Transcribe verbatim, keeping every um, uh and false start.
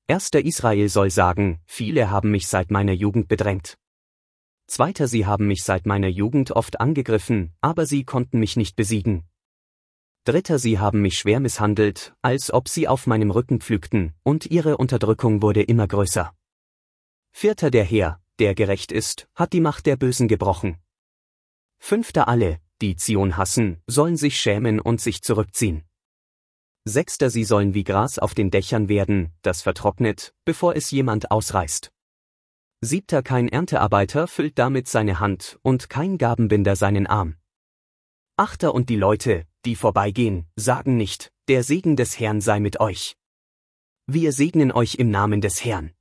Erster Israel soll sagen, viele haben mich seit meiner Jugend bedrängt. Zweiter Sie haben mich seit meiner Jugend oft angegriffen, aber sie konnten mich nicht besiegen. Dritter Sie haben mich schwer misshandelt, als ob sie auf meinem Rücken pflügten, und ihre Unterdrückung wurde immer größer. Vierter Der Herr, der gerecht ist, hat die Macht der Bösen gebrochen. Fünfter Alle, die Zion hassen, sollen sich schämen und sich zurückziehen. Sechster Sie sollen wie Gras auf den Dächern werden, das vertrocknet, bevor es jemand ausreißt. Siebter Kein Erntearbeiter füllt damit seine Hand, und kein Gabenbinder seinen Arm. Achter Und die Leute, die vorbeigehen, sagen nicht, der Segen des Herrn sei mit euch. Wir segnen euch im Namen des Herrn.